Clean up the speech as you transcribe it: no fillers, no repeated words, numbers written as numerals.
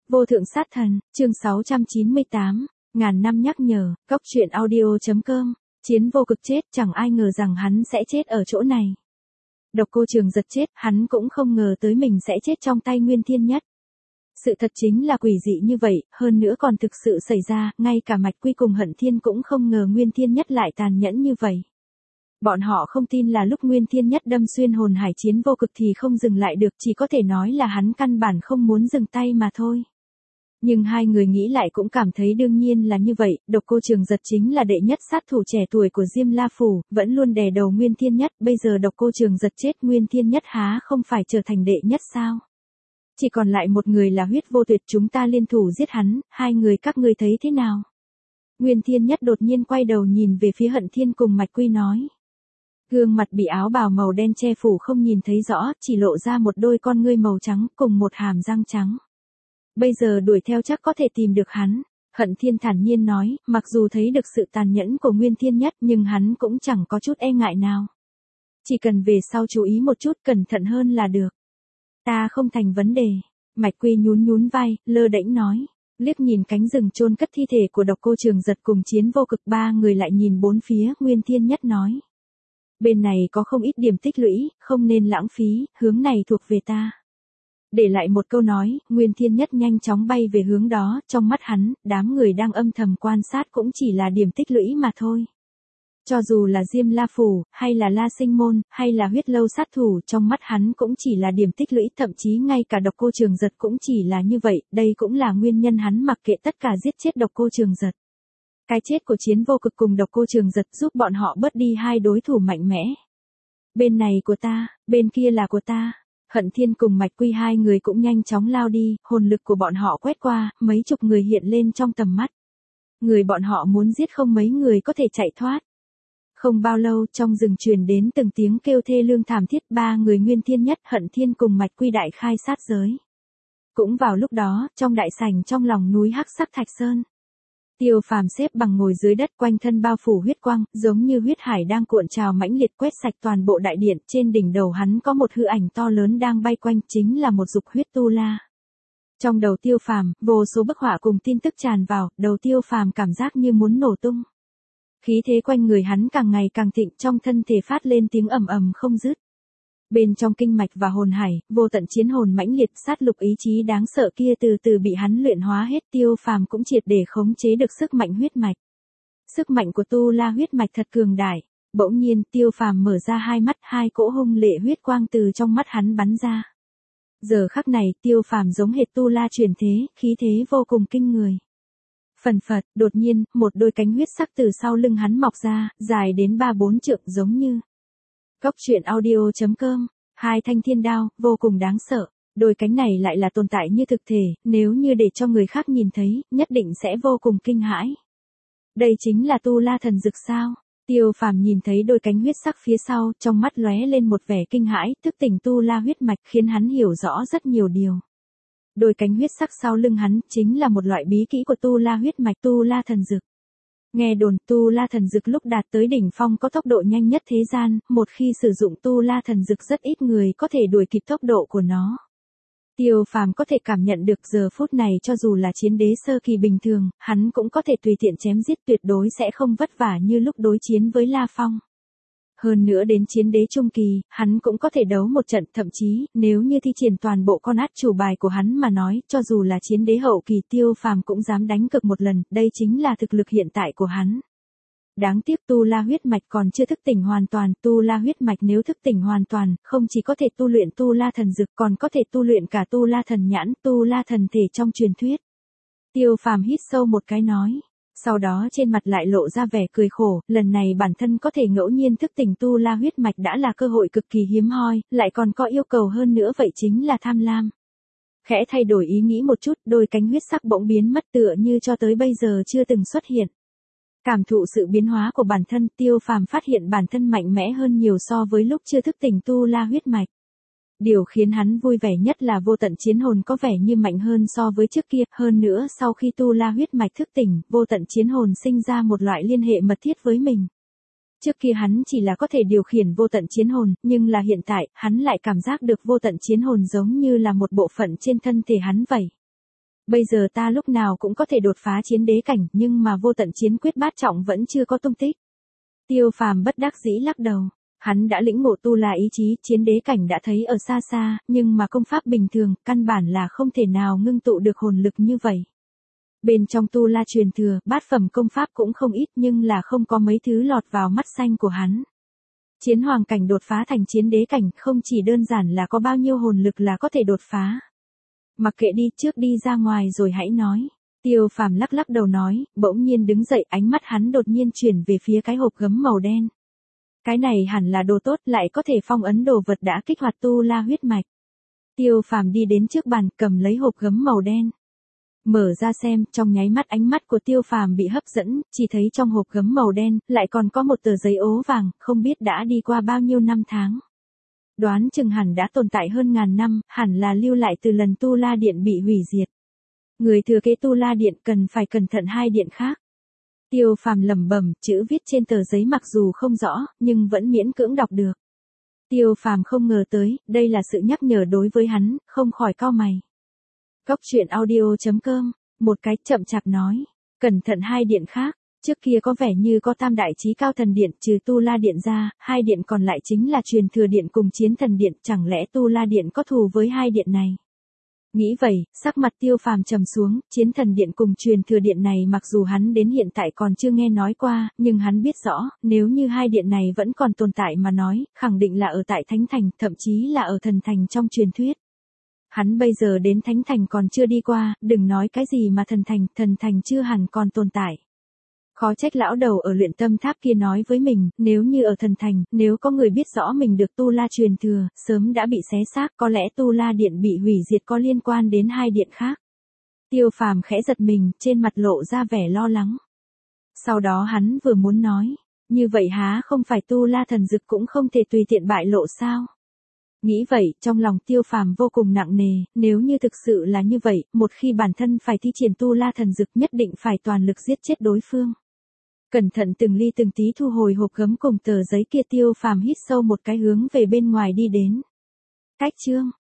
Vô thượng sát thần, chương 698, ngàn năm nhắc nhở, góc truyện audio.com, Chiến vô cực chết, chẳng ai ngờ rằng hắn sẽ chết ở chỗ này. Độc Cô Trường Giật chết, hắn cũng không ngờ tới mình sẽ chết trong tay Nguyên Thiên Nhất. Sự thật chính là quỷ dị như vậy, hơn nữa còn thực sự xảy ra, ngay cả Mạch Quy cùng Hận Thiên cũng không ngờ Nguyên Thiên Nhất lại tàn nhẫn như vậy. Bọn họ không tin là lúc Nguyên Thiên Nhất đâm xuyên hồn hải Chiến vô cực thì không dừng lại được, chỉ có thể nói là hắn căn bản không muốn dừng tay mà thôi. Nhưng hai người nghĩ lại cũng cảm thấy đương nhiên là như vậy, Độc Cô Trường Giật chính là đệ nhất sát thủ trẻ tuổi của Diêm La Phủ, vẫn luôn đè đầu Nguyên Thiên Nhất, bây giờ Độc Cô Trường Giật chết, Nguyên Thiên Nhất há không phải trở thành đệ nhất sao? Chỉ còn lại một người là Huyết Vô Tuyệt, chúng ta liên thủ giết hắn, hai người các ngươi thấy thế nào? Nguyên Thiên Nhất đột nhiên quay đầu nhìn về phía Hận Thiên cùng Mạch Quy nói. Gương mặt bị áo bào màu đen che phủ không nhìn thấy rõ, chỉ lộ ra một đôi con ngươi màu trắng cùng một hàm răng trắng. Bây giờ đuổi theo chắc có thể tìm được hắn. Hận Thiên thản nhiên nói, mặc dù thấy được sự tàn nhẫn của Nguyên Thiên Nhất nhưng hắn cũng chẳng có chút e ngại nào. Chỉ cần về sau chú ý một chút, cẩn thận hơn là được. Ta không thành vấn đề. Mạch Quy nhún nhún vai, lơ đễnh nói. Liếc nhìn cánh rừng chôn cất thi thể của Độc Cô Trường Giật cùng Chiến vô cực, ba người lại nhìn bốn phía, Nguyên Thiên Nhất nói. Bên này có không ít điểm tích lũy, không nên lãng phí, hướng này thuộc về ta. Để lại một câu nói, Nguyên Thiên Nhất nhanh chóng bay về hướng đó, trong mắt hắn, đám người đang âm thầm quan sát cũng chỉ là điểm tích lũy mà thôi. Cho dù là Diêm La Phủ, hay là La Sinh Môn, hay là Huyết Lâu sát thủ, trong mắt hắn cũng chỉ là điểm tích lũy, thậm chí ngay cả Độc Cô Trường Giật cũng chỉ là như vậy, đây cũng là nguyên nhân hắn mặc kệ tất cả giết chết Độc Cô Trường Giật. Cái chết của Chiến vô cực cùng Độc Cô Trường Giật giúp bọn họ bớt đi hai đối thủ mạnh mẽ. Bên này của ta, bên kia là của ta. Hận Thiên cùng Mạch Quy hai người cũng nhanh chóng lao đi, hồn lực của bọn họ quét qua, mấy chục người hiện lên trong tầm mắt. Người bọn họ muốn giết không mấy người có thể chạy thoát. Không bao lâu trong rừng truyền đến từng tiếng kêu thê lương thảm thiết, ba người Nguyên Thiên Nhất, Hận Thiên cùng Mạch Quy đại khai sát giới. Cũng vào lúc đó, trong đại sảnh trong lòng núi hắc sắc Thạch Sơn. Tiêu Phàm xếp bằng ngồi dưới đất, quanh thân bao phủ huyết quang, giống như huyết hải đang cuộn trào mãnh liệt quét sạch toàn bộ đại điện, trên đỉnh đầu hắn có một hư ảnh to lớn đang bay quanh, chính là một dục huyết tu la. Trong đầu Tiêu Phàm, vô số bức họa cùng tin tức tràn vào, đầu Tiêu Phàm cảm giác như muốn nổ tung. Khí thế quanh người hắn càng ngày càng thịnh, trong thân thể phát lên tiếng ầm ầm không dứt. Bên trong kinh mạch và hồn hải, vô tận chiến hồn mãnh liệt, sát lục ý chí đáng sợ kia từ từ bị hắn luyện hóa hết, Tiêu Phàm cũng triệt để khống chế được sức mạnh huyết mạch. Sức mạnh của tu la huyết mạch thật cường đại. Bỗng nhiên, Tiêu Phàm mở ra hai mắt, hai cỗ hung lệ huyết quang từ trong mắt hắn bắn ra. Giờ khắc này, Tiêu Phàm giống hệt tu la truyền thế, khí thế vô cùng kinh người. Phần phật, đột nhiên, một đôi cánh huyết sắc từ sau lưng hắn mọc ra, dài đến 3-4 trượng giống như. Góc truyện audio.com, hai thanh thiên đao, vô cùng đáng sợ. Đôi cánh này lại là tồn tại như thực thể, nếu như để cho người khác nhìn thấy, nhất định sẽ vô cùng kinh hãi. Đây chính là tu la thần dực sao? Tiêu Phàm nhìn thấy đôi cánh huyết sắc phía sau, trong mắt lóe lên một vẻ kinh hãi, thức tỉnh tu la huyết mạch khiến hắn hiểu rõ rất nhiều điều. Đôi cánh huyết sắc sau lưng hắn chính là một loại bí kỹ của tu la huyết mạch, tu la thần dực. Nghe đồn tu la thần dực lúc đạt tới đỉnh phong có tốc độ nhanh nhất thế gian, một khi sử dụng tu la thần dực rất ít người có thể đuổi kịp tốc độ của nó. Tiêu Phàm có thể cảm nhận được giờ phút này cho dù là chiến đế sơ kỳ bình thường, hắn cũng có thể tùy tiện chém giết, tuyệt đối sẽ không vất vả như lúc đối chiến với La Phong. Hơn nữa đến chiến đế trung kỳ, hắn cũng có thể đấu một trận, thậm chí, nếu như thi triển toàn bộ con át chủ bài của hắn mà nói, cho dù là chiến đế hậu kỳ Tiêu Phàm cũng dám đánh cược một lần, đây chính là thực lực hiện tại của hắn. Đáng tiếc tu la huyết mạch còn chưa thức tỉnh hoàn toàn, tu la huyết mạch nếu thức tỉnh hoàn toàn, không chỉ có thể tu luyện tu la thần dực còn có thể tu luyện cả tu la thần nhãn, tu la thần thể trong truyền thuyết. Tiêu Phàm hít sâu một cái nói. Sau đó trên mặt lại lộ ra vẻ cười khổ, lần này bản thân có thể ngẫu nhiên thức tỉnh tu la huyết mạch đã là cơ hội cực kỳ hiếm hoi, lại còn có yêu cầu hơn nữa, vậy chính là tham lam. Khẽ thay đổi ý nghĩ một chút, đôi cánh huyết sắc bỗng biến mất tựa như cho tới bây giờ chưa từng xuất hiện. Cảm thụ sự biến hóa của bản thân, Tiêu Phàm phát hiện bản thân mạnh mẽ hơn nhiều so với lúc chưa thức tỉnh tu la huyết mạch. Điều khiến hắn vui vẻ nhất là vô tận chiến hồn có vẻ như mạnh hơn so với trước kia, hơn nữa sau khi tu la huyết mạch thức tỉnh, vô tận chiến hồn sinh ra một loại liên hệ mật thiết với mình. Trước kia hắn chỉ là có thể điều khiển vô tận chiến hồn, nhưng là hiện tại, hắn lại cảm giác được vô tận chiến hồn giống như là một bộ phận trên thân thể hắn vậy. Bây giờ ta lúc nào cũng có thể đột phá chiến đế cảnh, nhưng mà vô tận chiến quyết bát trọng vẫn chưa có tung tích. Tiêu Phàm bất đắc dĩ lắc đầu. Hắn đã lĩnh ngộ tu la ý chí, chiến đế cảnh đã thấy ở xa xa, nhưng mà công pháp bình thường, căn bản là không thể nào ngưng tụ được hồn lực như vậy. Bên trong tu la truyền thừa, bát phẩm công pháp cũng không ít nhưng là không có mấy thứ lọt vào mắt xanh của hắn. Chiến hoàng cảnh đột phá thành chiến đế cảnh không chỉ đơn giản là có bao nhiêu hồn lực là có thể đột phá. Mặc kệ đi, trước đi ra ngoài rồi hãy nói. Tiêu Phàm lắc lắc đầu nói, bỗng nhiên đứng dậy, ánh mắt hắn đột nhiên chuyển về phía cái hộp gấm màu đen. Cái này hẳn là đồ tốt, lại có thể phong ấn đồ vật đã kích hoạt tu la huyết mạch. Tiêu Phàm đi đến trước bàn, cầm lấy hộp gấm màu đen. Mở ra xem, trong nháy mắt ánh mắt của Tiêu Phàm bị hấp dẫn, chỉ thấy trong hộp gấm màu đen, lại còn có một tờ giấy ố vàng, không biết đã đi qua bao nhiêu năm tháng. Đoán chừng hẳn đã tồn tại hơn ngàn năm, hẳn là lưu lại từ lần Tu La Điện bị hủy diệt. Người thừa kế Tu La Điện cần phải cẩn thận hai điện khác. Tiêu Phàm lẩm bẩm, chữ viết trên tờ giấy mặc dù không rõ, nhưng vẫn miễn cưỡng đọc được. Tiêu Phàm không ngờ tới, đây là sự nhắc nhở đối với hắn, không khỏi cau mày. Cốc truyện audio.com, một cái chậm chạp nói, cẩn thận hai điện khác, trước kia có vẻ như có tam đại chí cao thần điện, trừ Tu La Điện ra, hai điện còn lại chính là truyền thừa điện cùng chiến thần điện, chẳng lẽ Tu La Điện có thù với hai điện này? Nghĩ vậy, sắc mặt Tiêu Phàm trầm xuống, chiến thần điện cùng truyền thừa điện này mặc dù hắn đến hiện tại còn chưa nghe nói qua, nhưng hắn biết rõ, nếu như hai điện này vẫn còn tồn tại mà nói, khẳng định là ở tại Thánh Thành, thậm chí là ở Thần Thành trong truyền thuyết. Hắn bây giờ đến Thánh Thành còn chưa đi qua, đừng nói cái gì mà Thần Thành chưa hẳn còn tồn tại. Khó trách lão đầu ở luyện tâm tháp kia nói với mình, nếu như ở Thần Thành, nếu có người biết rõ mình được Tu La truyền thừa, sớm đã bị xé xác, có lẽ Tu La Điện bị hủy diệt có liên quan đến hai điện khác. Tiêu Phàm khẽ giật mình, trên mặt lộ ra vẻ lo lắng. Sau đó hắn vừa muốn nói, như vậy há không phải Tu La thần dực cũng không thể tùy tiện bại lộ sao? Nghĩ vậy, trong lòng Tiêu Phàm vô cùng nặng nề, nếu như thực sự là như vậy, một khi bản thân phải thi triển Tu La thần dực nhất định phải toàn lực giết chết đối phương. Cẩn thận từng ly từng tí thu hồi hộp gấm cùng tờ giấy kia, Tiêu Phàm hít sâu một cái hướng về bên ngoài đi đến. Cách chương